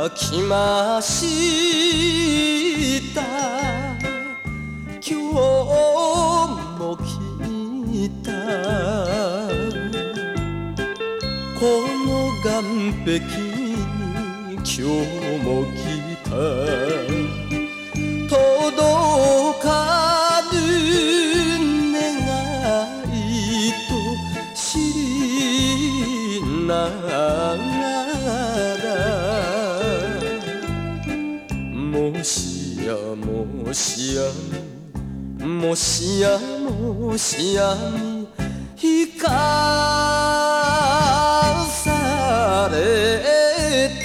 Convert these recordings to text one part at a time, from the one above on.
来ました。今日も来た。この岸壁に今日も来た。届かぬ願いと知りながら、もしやもしやもしやもしやに引かされて、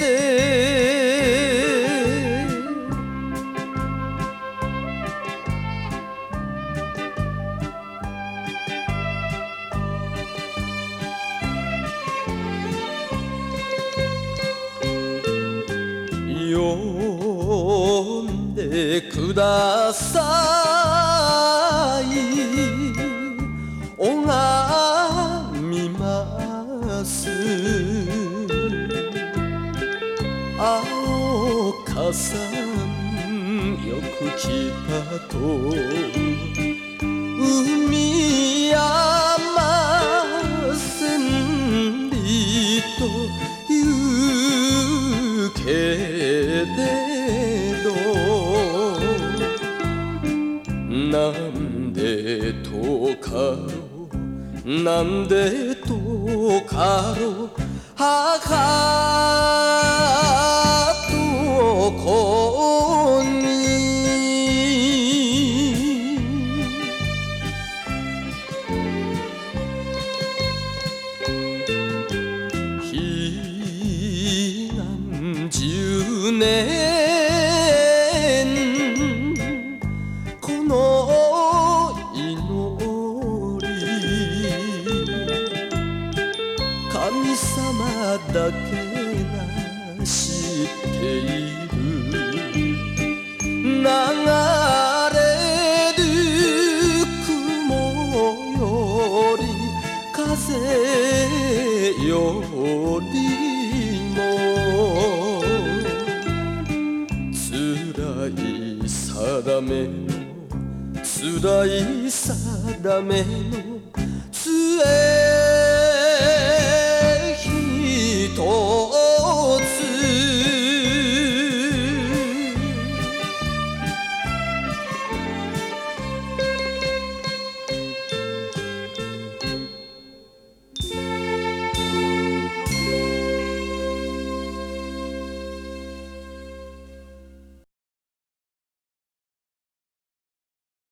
呼んでください。拝みます。青かさんよく来たと、海山千里と言うけれど、なんでとかなんでとかろう、母と子に10年この祈り、神様だけが知っている。流れる雲より風よりも辛い定めの辛い定めの杖